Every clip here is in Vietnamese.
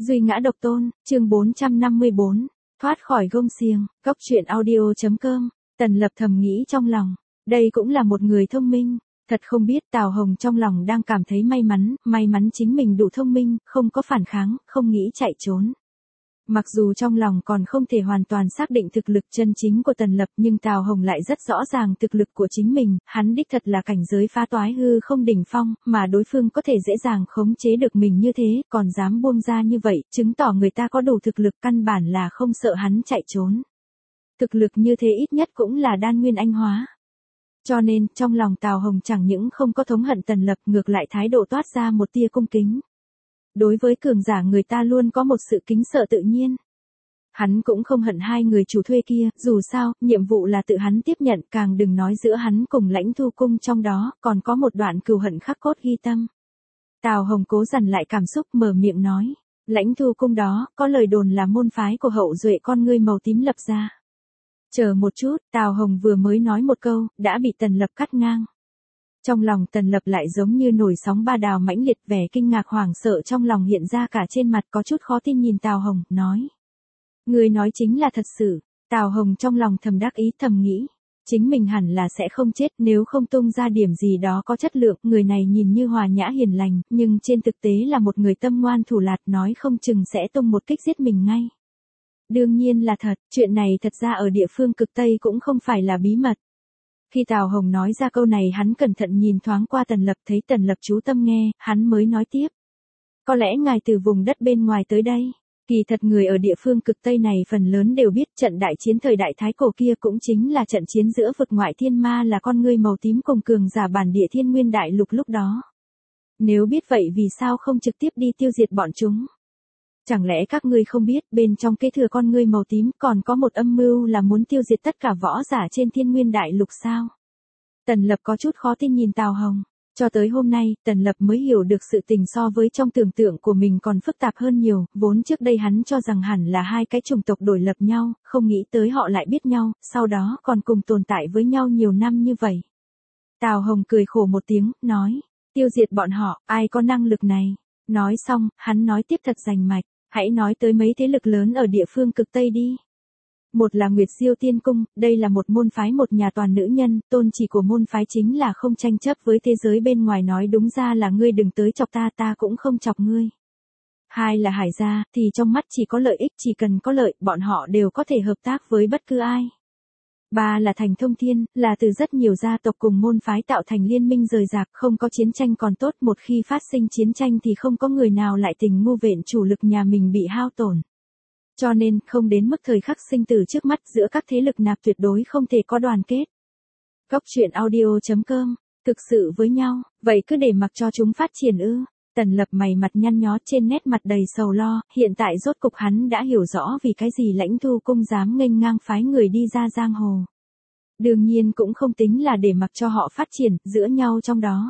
Duy ngã độc tôn, chương 454, thoát khỏi gông xiềng, góc truyện audio.com, Tần Lập thầm nghĩ trong lòng, đây cũng là một người thông minh, thật không biết Tào Hồng trong lòng đang cảm thấy may mắn chính mình đủ thông minh, không có phản kháng, không nghĩ chạy trốn. Mặc dù trong lòng còn không thể hoàn toàn xác định thực lực chân chính của Tần Lập nhưng Tào Hồng lại rất rõ ràng thực lực của chính mình, hắn đích thật là cảnh giới phá toái hư không đỉnh phong, mà đối phương có thể dễ dàng khống chế được mình như thế, còn dám buông ra như vậy, chứng tỏ người ta có đủ thực lực căn bản là không sợ hắn chạy trốn. Thực lực như thế ít nhất cũng là đan nguyên anh hóa. Cho nên, trong lòng Tào Hồng chẳng những không có thống hận Tần Lập ngược lại thái độ toát ra một tia cung kính. Đối với cường giả người ta luôn có một sự kính sợ tự nhiên. Hắn cũng không hận hai người chủ thuê kia, dù sao, nhiệm vụ là tự hắn tiếp nhận, càng đừng nói giữa hắn cùng Lãnh Thu Cung trong đó, còn có một đoạn cừu hận khắc cốt ghi tâm. Tào Hồng cố dằn lại cảm xúc mở miệng nói, Lãnh Thu Cung đó, có lời đồn là môn phái của hậu duệ con ngươi màu tím lập ra. Chờ một chút, Tào Hồng vừa mới nói một câu, đã bị Tần Lập cắt ngang. Trong lòng Tần Lập lại giống như nổi sóng ba đào mãnh liệt, vẻ kinh ngạc hoảng sợ trong lòng hiện ra cả trên mặt, có chút khó tin nhìn Tào Hồng, nói. Người nói chính là thật sự. Tào Hồng trong lòng thầm đắc ý thầm nghĩ. Chính mình hẳn là sẽ không chết nếu không tung ra điểm gì đó có chất lượng. Người này nhìn như hòa nhã hiền lành, nhưng trên thực tế là một người tâm ngoan thủ lạt, nói không chừng sẽ tung một kích giết mình ngay. Đương nhiên là thật, chuyện này thật ra ở địa phương cực Tây cũng không phải là bí mật. Khi Tào Hồng nói ra câu này hắn cẩn thận nhìn thoáng qua Tần Lập, thấy Tần Lập chú tâm nghe, hắn mới nói tiếp. Có lẽ ngài từ vùng đất bên ngoài tới đây. Kỳ thật người ở địa phương cực Tây này phần lớn đều biết trận đại chiến thời đại Thái Cổ kia cũng chính là trận chiến giữa vực ngoại thiên ma là con ngươi màu tím cùng cường giả bản địa Thiên Nguyên Đại Lục lúc đó. Nếu biết vậy vì sao không trực tiếp đi tiêu diệt bọn chúng? Chẳng lẽ các ngươi không biết bên trong kế thừa con ngươi màu tím còn có một âm mưu là muốn tiêu diệt tất cả võ giả trên Thiên Nguyên Đại Lục sao? Tần Lập có chút khó tin nhìn Tào Hồng. Cho tới hôm nay, Tần Lập mới hiểu được sự tình so với trong tưởng tượng của mình còn phức tạp hơn nhiều, vốn trước đây hắn cho rằng hẳn là hai cái chủng tộc đối lập nhau, không nghĩ tới họ lại biết nhau, sau đó còn cùng tồn tại với nhau nhiều năm như vậy. Tào Hồng cười khổ một tiếng, nói, tiêu diệt bọn họ, ai có năng lực này? Nói xong, hắn nói tiếp thật rành mạch, hãy nói tới mấy thế lực lớn ở địa phương cực Tây đi. Một là Nguyệt Diêu Tiên Cung, đây là một môn phái một nhà toàn nữ nhân, tôn chỉ của môn phái chính là không tranh chấp với thế giới bên ngoài, nói đúng ra là ngươi đừng tới chọc ta, ta cũng không chọc ngươi. Hai là Hải gia, thì trong mắt chỉ có lợi ích, chỉ cần có lợi, bọn họ đều có thể hợp tác với bất cứ ai. Ba là Thành Thông Thiên, là từ rất nhiều gia tộc cùng môn phái tạo thành liên minh rời rạc, không có chiến tranh còn tốt, một khi phát sinh chiến tranh thì không có người nào lại tình ngu vện chủ lực nhà mình bị hao tổn. Cho nên, không đến mức thời khắc sinh tử trước mắt giữa các thế lực nạp tuyệt đối không thể có đoàn kết. Góc truyện audio.com, thực sự với nhau, vậy cứ để mặc cho chúng phát triển ư. Tần Lập mày mặt nhăn nhó trên nét mặt đầy sầu lo, hiện tại rốt cục hắn đã hiểu rõ vì cái gì Lãnh Thu Cung dám nghênh ngang phái người đi ra giang hồ. Đương nhiên cũng không tính là để mặc cho họ phát triển, giữa nhau trong đó.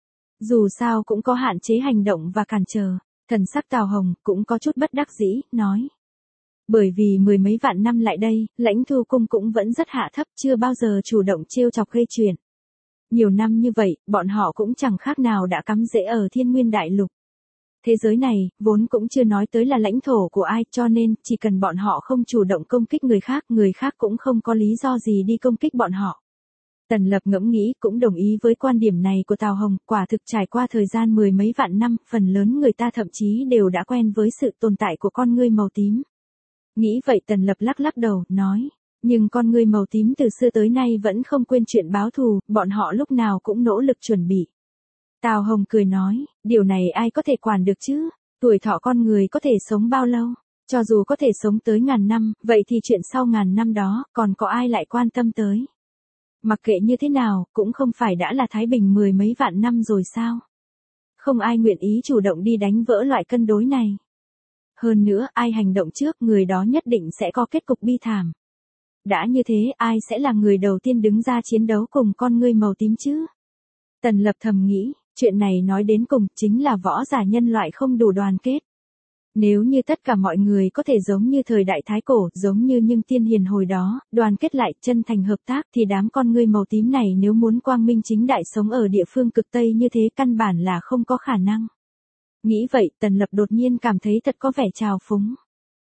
Dù sao cũng có hạn chế hành động và cản trở, thần sắc Tào Hồng cũng có chút bất đắc dĩ, nói. Bởi vì mười mấy vạn năm lại đây, Lãnh Thu Cung cũng vẫn rất hạ thấp, chưa bao giờ chủ động trêu chọc gây chuyện. Nhiều năm như vậy, bọn họ cũng chẳng khác nào đã cắm rễ ở Thiên Nguyên Đại Lục. Thế giới này, vốn cũng chưa nói tới là lãnh thổ của ai, cho nên, chỉ cần bọn họ không chủ động công kích người khác cũng không có lý do gì đi công kích bọn họ. Tần Lập ngẫm nghĩ cũng đồng ý với quan điểm này của Tào Hồng, quả thực trải qua thời gian mười mấy vạn năm, phần lớn người ta thậm chí đều đã quen với sự tồn tại của con ngươi màu tím. Nghĩ vậy Tần Lập lắc lắc đầu, nói, nhưng con ngươi màu tím từ xưa tới nay vẫn không quên chuyện báo thù, bọn họ lúc nào cũng nỗ lực chuẩn bị. Tào Hồng cười nói, điều này ai có thể quản được chứ, tuổi thọ con người có thể sống bao lâu, cho dù có thể sống tới 1000 năm, vậy thì chuyện sau 1000 năm đó, còn có ai lại quan tâm tới. Mặc kệ như thế nào, cũng không phải đã là thái bình mười mấy vạn năm rồi sao. Không ai nguyện ý chủ động đi đánh vỡ loại cân đối này. Hơn nữa, ai hành động trước, người đó nhất định sẽ có kết cục bi thảm. Đã như thế, ai sẽ là người đầu tiên đứng ra chiến đấu cùng con ngươi màu tím chứ? Tần Lập thầm nghĩ, chuyện này nói đến cùng, chính là võ giả nhân loại không đủ đoàn kết. Nếu như tất cả mọi người có thể giống như thời đại Thái Cổ, giống như những tiên hiền hồi đó, đoàn kết lại, chân thành hợp tác, thì đám con ngươi màu tím này nếu muốn quang minh chính đại sống ở địa phương cực Tây như thế căn bản là không có khả năng. Nghĩ vậy, Tần Lập đột nhiên cảm thấy thật có vẻ trào phúng.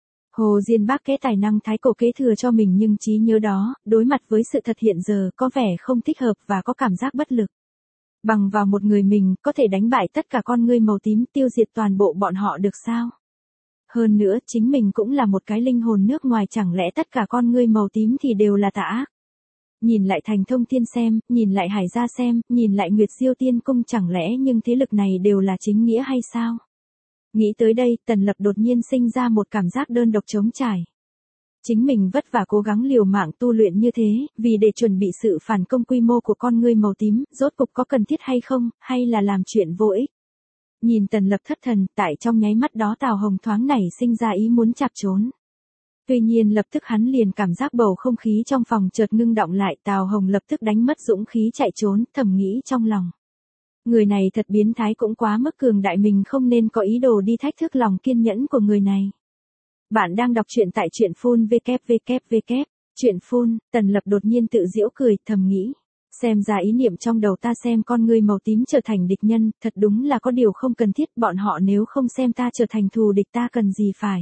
Hồ Diên Bác kế tài năng thái cổ kế thừa cho mình nhưng trí nhớ đó, đối mặt với sự thật hiện giờ có vẻ không thích hợp và có cảm giác bất lực. Bằng vào một người mình, có thể đánh bại tất cả con ngươi màu tím, tiêu diệt toàn bộ bọn họ được sao? Hơn nữa, chính mình cũng là một cái linh hồn nước ngoài, chẳng lẽ tất cả con ngươi màu tím thì đều là tà ác? Nhìn lại Thành Thông Thiên xem, nhìn lại Hải Gia xem, nhìn lại Nguyệt Diêu Tiên Cung, chẳng lẽ nhưng thế lực này đều là chính nghĩa hay sao? Nghĩ tới đây, Tần Lập đột nhiên sinh ra một cảm giác đơn độc trống trải. Chính mình vất vả cố gắng liều mạng tu luyện như thế, vì để chuẩn bị sự phản công quy mô của con ngươi màu tím, rốt cục có cần thiết hay không, hay là làm chuyện vô ích? Nhìn Tần Lập thất thần, tại trong nháy mắt đó Tào Hồng thoáng nảy sinh ra ý muốn chạp trốn. Tuy nhiên lập tức hắn liền cảm giác bầu không khí trong phòng chợt ngưng động lại, Tào Hồng lập tức đánh mất dũng khí chạy trốn, thầm nghĩ trong lòng. Người này thật biến thái, cũng quá mức cường đại, mình không nên có ý đồ đi thách thức lòng kiên nhẫn của người này. Bạn đang đọc truyện tại truyện phun www. Truyện phun, Tần Lập đột nhiên tự giễu cười, thầm nghĩ. Xem ra ý niệm trong đầu ta xem con ngươi màu tím trở thành địch nhân, thật đúng là có điều không cần thiết, bọn họ nếu không xem ta trở thành thù địch ta cần gì phải.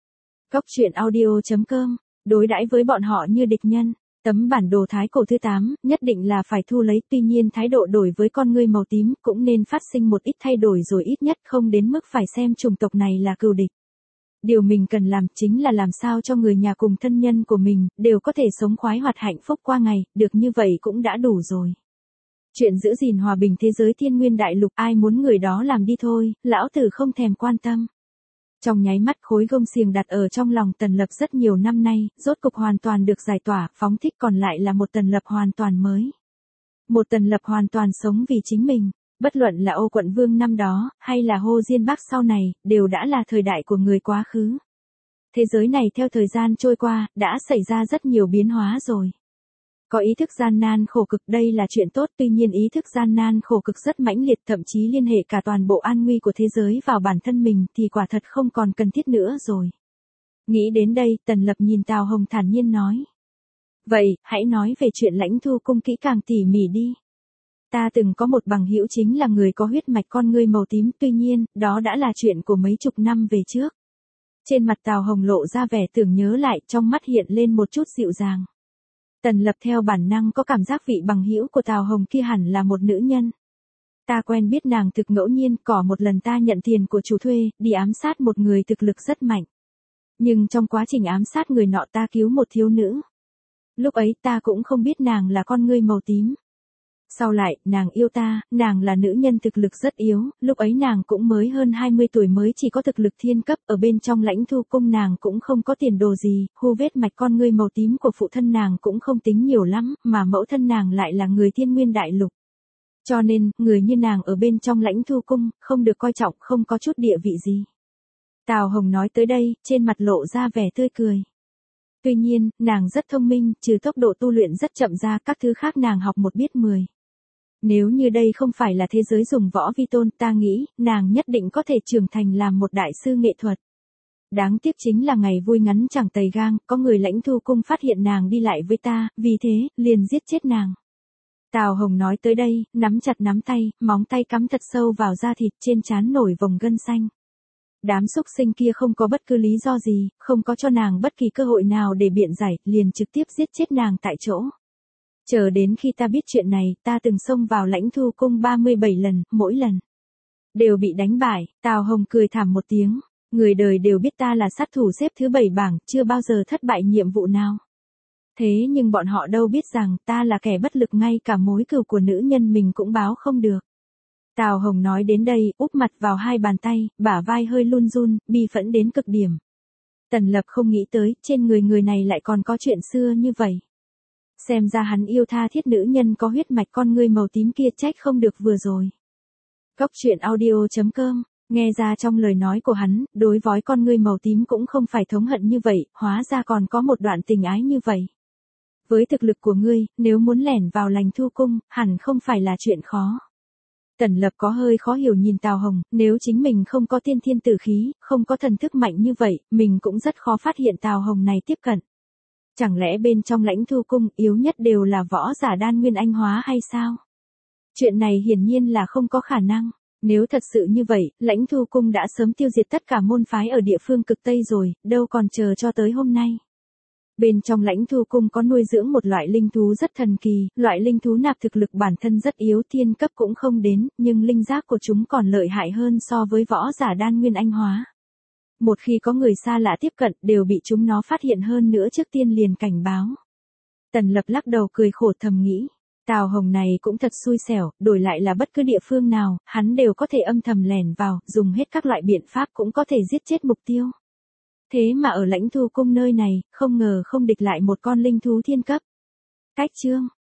Góc truyện audio.com, đối đãi với bọn họ như địch nhân. Tấm bản đồ thái cổ thứ 8, nhất định là phải thu lấy, tuy nhiên thái độ đổi với con ngươi màu tím cũng nên phát sinh một ít thay đổi rồi, ít nhất không đến mức phải xem chủng tộc này là cừu địch. Điều mình cần làm chính là làm sao cho người nhà cùng thân nhân của mình đều có thể sống khoái hoạt hạnh phúc qua ngày, được như vậy cũng đã đủ rồi. Chuyện giữ gìn hòa bình thế giới thiên nguyên đại lục, ai muốn người đó làm đi thôi, lão tử không thèm quan tâm. Trong nháy mắt, khối gông xiềng đặt ở trong lòng Tần Lập rất nhiều năm nay, rốt cục hoàn toàn được giải tỏa, phóng thích, còn lại là một Tần Lập hoàn toàn mới. Một Tần Lập hoàn toàn sống vì chính mình, bất luận là Ô Quận Vương năm đó, hay là Hồ Diên Bác sau này, đều đã là thời đại của người quá khứ. Thế giới này theo thời gian trôi qua, đã xảy ra rất nhiều biến hóa rồi. Có ý thức gian nan khổ cực, đây là chuyện tốt, tuy nhiên ý thức gian nan khổ cực rất mãnh liệt, thậm chí liên hệ cả toàn bộ an nguy của thế giới vào bản thân mình thì quả thật không còn cần thiết nữa rồi. Nghĩ đến đây, Tần Lập nhìn Tào Hồng thản nhiên nói. Vậy, hãy nói về chuyện Lãnh Thu Cung kỹ càng tỉ mỉ đi. Ta từng có một bằng hữu chính là người có huyết mạch con ngươi màu tím, tuy nhiên, đó đã là chuyện của mấy chục năm về trước. Trên mặt Tào Hồng lộ ra vẻ tưởng nhớ lại, trong mắt hiện lên một chút dịu dàng. Tần Lập theo bản năng có cảm giác vị bằng hữu của Tào Hồng kia hẳn là một nữ nhân. Ta quen biết nàng thực ngẫu nhiên, có một lần ta nhận tiền của chủ thuê, đi ám sát một người thực lực rất mạnh. Nhưng trong quá trình ám sát người nọ ta cứu một thiếu nữ. Lúc ấy ta cũng không biết nàng là con ngươi màu tím. Sau lại, nàng yêu ta, nàng là nữ nhân thực lực rất yếu, lúc ấy nàng cũng mới hơn 20 tuổi, mới chỉ có thực lực thiên cấp, ở bên trong Lãnh Thu Cung nàng cũng không có tiền đồ gì, khu vết mạch con ngươi màu tím của phụ thân nàng cũng không tính nhiều lắm, mà mẫu thân nàng lại là người thiên nguyên đại lục. Cho nên, người như nàng ở bên trong Lãnh Thu Cung, không được coi trọng, không có chút địa vị gì. Tào Hồng nói tới đây, trên mặt lộ ra vẻ tươi cười. Tuy nhiên, nàng rất thông minh, trừ tốc độ tu luyện rất chậm ra, các thứ khác nàng học một biết 10. Nếu như đây không phải là thế giới dùng võ vi tôn, ta nghĩ, nàng nhất định có thể trưởng thành làm một đại sư nghệ thuật. Đáng tiếc chính là ngày vui ngắn chẳng tày gang, có người Lãnh Thu Cung phát hiện nàng đi lại với ta, vì thế, liền giết chết nàng. Tào Hồng nói tới đây, nắm chặt nắm tay, móng tay cắm thật sâu vào da thịt, trên trán nổi vòng gân xanh. Đám xúc sinh kia không có bất cứ lý do gì, không có cho nàng bất kỳ cơ hội nào để biện giải, liền trực tiếp giết chết nàng tại chỗ. Chờ đến khi ta biết chuyện này, ta từng xông vào Lãnh Thu Cung 37 lần, mỗi lần đều bị đánh bại. Tào Hồng cười thảm một tiếng, người đời đều biết ta là sát thủ xếp thứ 7 bảng, chưa bao giờ thất bại nhiệm vụ nào. Thế nhưng bọn họ đâu biết rằng, ta là kẻ bất lực, ngay cả mối cừu của nữ nhân mình cũng báo không được. Tào Hồng nói đến đây, úp mặt vào hai bàn tay, bả vai hơi run run, bi phẫn đến cực điểm. Tần Lập không nghĩ tới, trên người này lại còn có chuyện xưa như vậy. Xem ra hắn yêu tha thiết nữ nhân có huyết mạch con ngươi màu tím kia, trách không được vừa rồi. Góc truyện audio.com, nghe ra trong lời nói của hắn, đối với con ngươi màu tím cũng không phải thống hận như vậy, hóa ra còn có một đoạn tình ái như vậy. Với thực lực của ngươi, nếu muốn lẻn vào Lãnh Thu Cung, hẳn không phải là chuyện khó. Tần Lập có hơi khó hiểu nhìn Tào Hồng, nếu chính mình không có tiên thiên tử khí, không có thần thức mạnh như vậy, mình cũng rất khó phát hiện Tào Hồng này tiếp cận. Chẳng lẽ bên trong Lãnh Thu Cung yếu nhất đều là võ giả đan nguyên anh hóa hay sao? Chuyện này hiển nhiên là không có khả năng. Nếu thật sự như vậy, Lãnh Thu Cung đã sớm tiêu diệt tất cả môn phái ở địa phương cực Tây rồi, đâu còn chờ cho tới hôm nay. Bên trong Lãnh Thu Cung có nuôi dưỡng một loại linh thú rất thần kỳ, loại linh thú nạp thực lực bản thân rất yếu, thiên cấp cũng không đến, nhưng linh giác của chúng còn lợi hại hơn so với võ giả đan nguyên anh hóa. Một khi có người xa lạ tiếp cận đều bị chúng nó phát hiện, hơn nữa trước tiên liền cảnh báo. Tần Lập lắc đầu cười khổ thầm nghĩ. Tào Hồng này cũng thật xui xẻo, đổi lại là bất cứ địa phương nào, hắn đều có thể âm thầm lẻn vào, dùng hết các loại biện pháp cũng có thể giết chết mục tiêu. Thế mà ở Lãnh Thu Cung nơi này, không ngờ không địch lại một con linh thú thiên cấp. Cách chương